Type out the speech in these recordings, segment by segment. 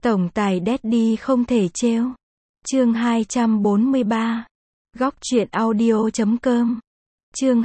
Tổng tài Daddy không thể trêu. Chương 243. Góc truyện audio.com. Chương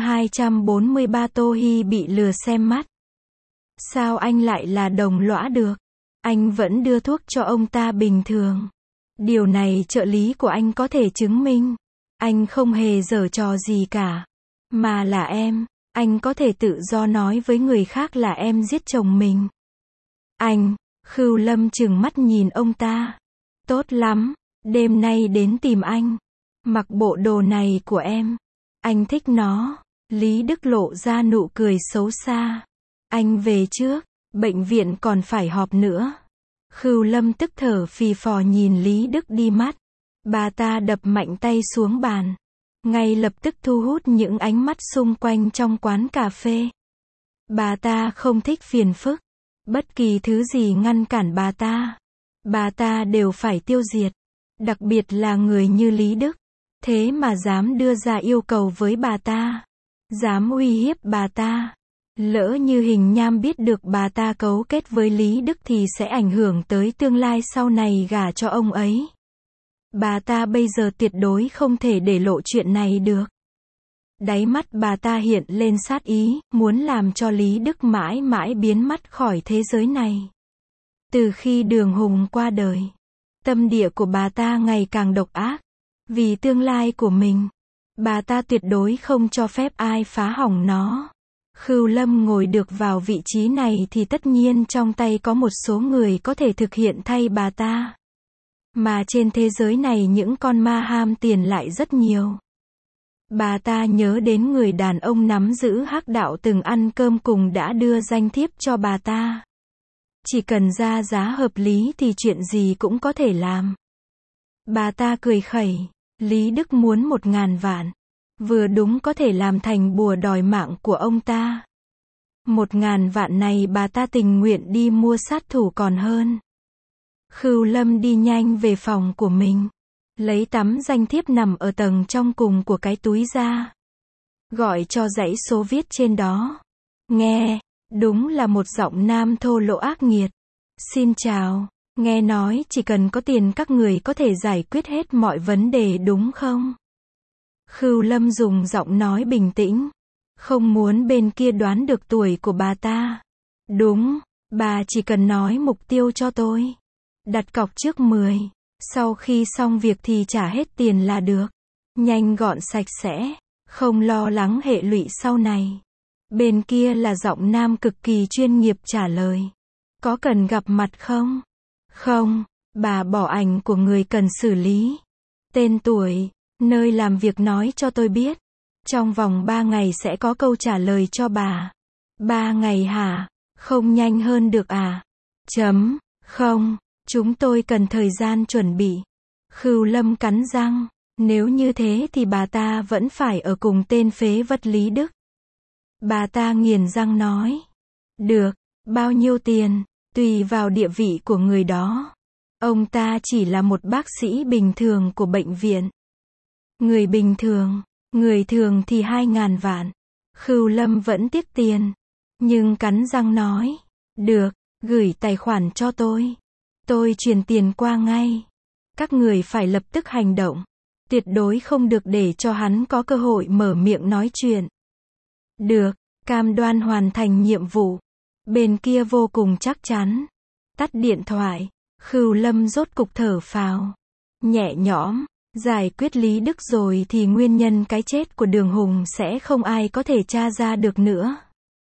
243 Tô Hi bị lừa xem mắt. Sao anh lại là đồng lõa được? Anh vẫn đưa thuốc cho ông ta bình thường. Điều này trợ lý của anh có thể chứng minh. Anh không hề giở trò gì cả. Mà là em, anh có thể tự do nói với người khác là em giết chồng mình. Anh, Khưu Lâm trừng mắt nhìn ông ta. Tốt lắm, đêm nay đến tìm anh. Mặc bộ đồ này của em. Anh thích nó. Lý Đức lộ ra nụ cười xấu xa. Anh về trước, bệnh viện còn phải họp nữa. Khưu Lâm tức thở phì phò nhìn Lý Đức đi mắt. Bà ta đập mạnh tay xuống bàn. Ngay lập tức thu hút những ánh mắt xung quanh trong quán cà phê. Bà ta không thích phiền phức. Bất kỳ thứ gì ngăn cản bà ta đều phải tiêu diệt. Đặc biệt là người như Lý Đức. Thế mà dám đưa ra yêu cầu với bà ta. Dám uy hiếp bà ta. Lỡ như Hình Nham biết được bà ta cấu kết với Lý Đức thì sẽ ảnh hưởng tới tương lai sau này gả cho ông ấy. Bà ta bây giờ tuyệt đối không thể để lộ chuyện này được. Đáy mắt bà ta hiện lên sát ý, muốn làm cho Lý Đức mãi mãi biến mất khỏi thế giới này. Từ khi Đường Hùng qua đời, tâm địa của bà ta ngày càng độc ác. Vì tương lai của mình, bà ta tuyệt đối không cho phép ai phá hỏng nó. Khưu Lâm ngồi được vào vị trí này thì tất nhiên trong tay có một số người có thể thực hiện thay bà ta. Mà trên thế giới này những con ma ham tiền lại rất nhiều. Bà ta nhớ đến người đàn ông nắm giữ hắc đạo từng ăn cơm cùng đã đưa danh thiếp cho bà ta. Chỉ cần ra giá hợp lý thì chuyện gì cũng có thể làm. Bà ta cười khẩy. Lý Đức muốn 1.000 vạn. Vừa đúng có thể làm thành bùa đòi mạng của ông ta. 1.000 vạn này bà ta tình nguyện đi mua sát thủ còn hơn. Khưu Lâm đi nhanh về phòng của mình. Lấy tấm danh thiếp nằm ở tầng trong cùng của cái túi ra. Gọi cho dãy số viết trên đó. Nghe, đúng là một giọng nam thô lỗ ác nghiệt. Xin chào, nghe nói chỉ cần có tiền các người có thể giải quyết hết mọi vấn đề đúng không? Khưu Lâm dùng giọng nói bình tĩnh. Không muốn bên kia đoán được tuổi của bà ta. Đúng, bà chỉ cần nói mục tiêu cho tôi. Đặt cọc trước 10. Sau khi xong việc thì trả hết tiền là được. Nhanh gọn sạch sẽ. Không lo lắng hệ lụy sau này. Bên kia là giọng nam cực kỳ chuyên nghiệp trả lời. Có cần gặp mặt không? Không, bà bỏ ảnh của người cần xử lý. Tên tuổi, nơi làm việc nói cho tôi biết. Trong vòng 3 ngày sẽ có câu trả lời cho bà. 3 ngày hả? Không nhanh hơn được à? Không, chúng tôi cần thời gian chuẩn bị. Khưu Lâm cắn răng. Nếu như thế thì bà ta vẫn phải ở cùng tên phế vật Lý Đức. Bà ta nghiền răng nói. Được, bao nhiêu tiền? Tùy vào địa vị của người đó. Ông ta chỉ là một bác sĩ bình thường của bệnh viện. Người bình thường, người thường thì 2.000 vạn. Khưu Lâm vẫn tiếc tiền. Nhưng cắn răng nói. Được, gửi tài khoản cho tôi. Tôi chuyển tiền qua ngay. Các người phải lập tức hành động. Tuyệt đối không được để cho hắn có cơ hội mở miệng nói chuyện. Được, cam đoan hoàn thành nhiệm vụ. Bên kia vô cùng chắc chắn. Tắt điện thoại. Khưu Lâm rốt cục thở phào. Nhẹ nhõm. Giải quyết Lý Đức rồi thì nguyên nhân cái chết của Đường Hùng sẽ không ai có thể tra ra được nữa.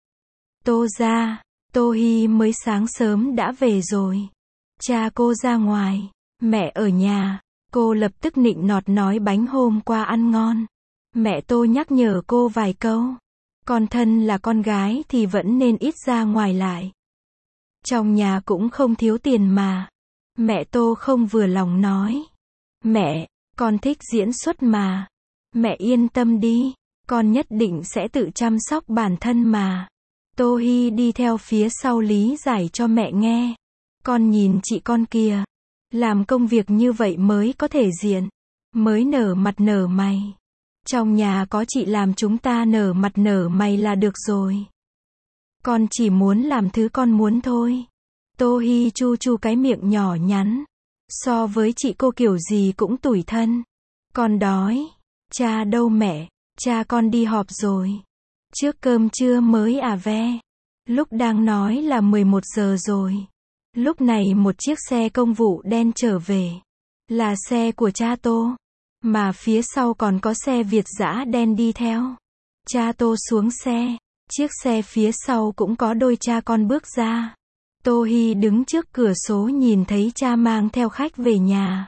Tô ra. Tô Hi mới sáng sớm đã về rồi. Cha cô ra ngoài. Mẹ ở nhà. Cô lập tức nịnh nọt nói bánh hôm qua ăn ngon. Mẹ Tô nhắc nhở cô vài câu. Con thân là con gái thì vẫn nên ít ra ngoài lại. Trong nhà cũng không thiếu tiền mà. Mẹ Tô không vừa lòng nói. Mẹ, con thích diễn xuất mà. Mẹ yên tâm đi. Con nhất định sẽ tự chăm sóc bản thân mà. Tô Hi đi theo phía sau lý giải cho mẹ nghe. Con nhìn chị con kìa. Làm công việc như vậy mới có thể diện. Mới nở mặt nở mày. Trong nhà có chị làm chúng ta nở mặt nở mày là được rồi. Con chỉ muốn làm thứ con muốn thôi. Tô Hi chu chu cái miệng nhỏ nhắn. So với chị cô kiểu gì cũng tủi thân. Con đói. Cha đâu mẹ? Cha con đi họp rồi. Trước cơm trưa mới à ve. Lúc đang nói là 11 giờ rồi. Lúc này một chiếc xe công vụ đen trở về. Là xe của cha Tô. Mà phía sau còn có xe Việt dã đen đi theo. Cha Tô xuống xe. Chiếc xe phía sau cũng có đôi cha con bước ra. Tô Hi đứng trước cửa sổ nhìn thấy cha mang theo khách về nhà.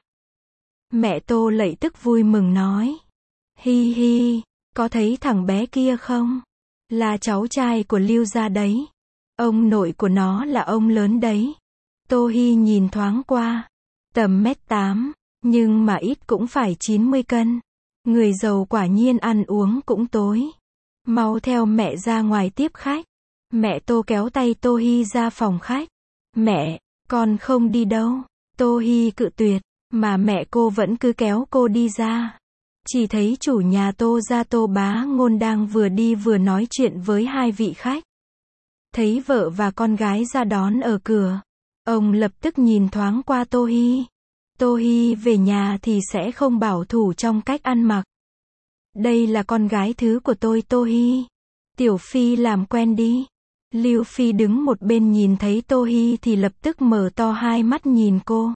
Mẹ Tô Lệ tức vui mừng nói. Hi hi, có thấy thằng bé kia không? Là cháu trai của Lưu gia đấy. Ông nội của nó là ông lớn đấy. Tô Hi nhìn thoáng qua. Tầm 1m8, nhưng mà ít cũng phải 90 cân. Người giàu quả nhiên ăn uống cũng tối. Mau theo mẹ ra ngoài tiếp khách. Mẹ Tô kéo tay Tô Hi ra phòng khách. Mẹ, con không đi đâu. Tô Hi cự tuyệt, mà mẹ cô vẫn cứ kéo cô đi ra. Chỉ thấy chủ nhà Tô gia Tô Bá Ngôn đang vừa đi vừa nói chuyện với hai vị khách. Thấy vợ và con gái ra đón ở cửa. Ông lập tức nhìn thoáng qua Tô Hi. Tô Hi về nhà thì sẽ không bảo thủ trong cách ăn mặc. Đây là con gái thứ của tôi Tô Hi. Tiểu Phi làm quen đi. Lưu Phi đứng một bên nhìn thấy Tô Hi thì lập tức mở to hai mắt nhìn cô.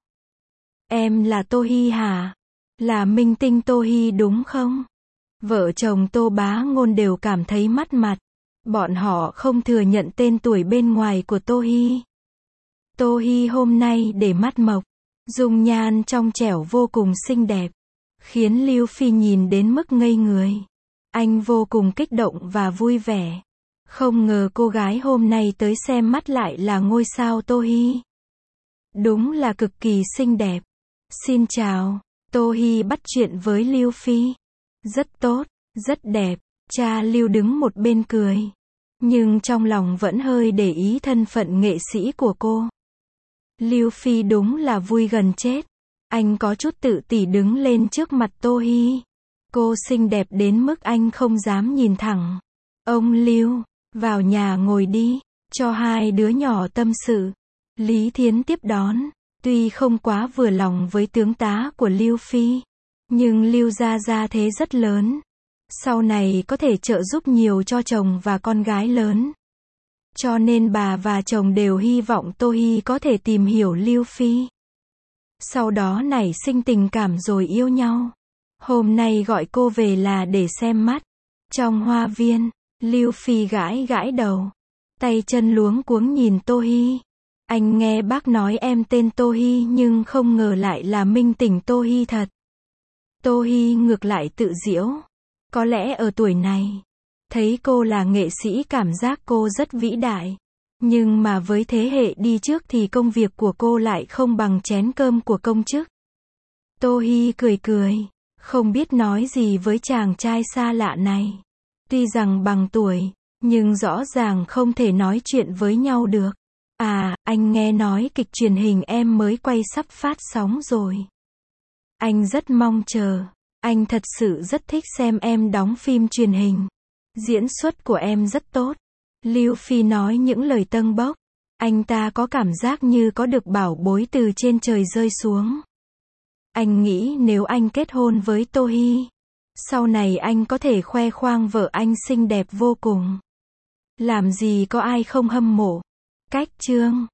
Em là Tô Hi hả? Là minh tinh Tô Hi đúng không? Vợ chồng Tô Bá Ngôn đều cảm thấy mất mặt. Bọn họ không thừa nhận tên tuổi bên ngoài của Tô Hi. Tô Hi hôm nay để mắt mộc, dung nhan trong trẻo vô cùng xinh đẹp, khiến Lưu Phi nhìn đến mức ngây người. Anh vô cùng kích động và vui vẻ. Không ngờ cô gái hôm nay tới xem mắt lại là ngôi sao Tô Hi. Đúng là cực kỳ xinh đẹp. Xin chào. Tô Hi bắt chuyện với Lưu Phi. Rất tốt, rất đẹp. Cha Lưu đứng một bên cười. Nhưng trong lòng vẫn hơi để ý thân phận nghệ sĩ của cô. Lưu Phi đúng là vui gần chết. Anh có chút tự tỷ đứng lên trước mặt Tô Hi. Cô xinh đẹp đến mức anh không dám nhìn thẳng. Ông Lưu, vào nhà ngồi đi, cho hai đứa nhỏ tâm sự. Lý Thiến tiếp đón. Tuy không quá vừa lòng với tướng tá của Lưu Phi, nhưng Lưu gia gia thế rất lớn. Sau này có thể trợ giúp nhiều cho chồng và con gái lớn. Cho nên bà và chồng đều hy vọng Tô Hi có thể tìm hiểu Lưu Phi. Sau đó nảy sinh tình cảm rồi yêu nhau. Hôm nay gọi cô về là để xem mắt. Trong hoa viên, Lưu Phi gãi gãi đầu. Tay chân luống cuống nhìn Tô Hi. Anh nghe bác nói em tên Tô Hi nhưng không ngờ lại là minh tinh Tô Hi thật. Tô Hi ngược lại tự giễu. Có lẽ ở tuổi này, thấy cô là nghệ sĩ cảm giác cô rất vĩ đại. Nhưng mà với thế hệ đi trước thì công việc của cô lại không bằng chén cơm của công chức. Tô Hi cười cười, không biết nói gì với chàng trai xa lạ này. Tuy rằng bằng tuổi, nhưng rõ ràng không thể nói chuyện với nhau được. À, anh nghe nói kịch truyền hình em mới quay sắp phát sóng rồi. Anh rất mong chờ. Anh thật sự rất thích xem em đóng phim truyền hình. Diễn xuất của em rất tốt. Lưu Phi nói những lời tâng bốc. Anh ta có cảm giác như có được bảo bối từ trên trời rơi xuống. Anh nghĩ nếu anh kết hôn với Tô Hi, sau này anh có thể khoe khoang vợ anh xinh đẹp vô cùng. Làm gì có ai không hâm mộ. Cách chương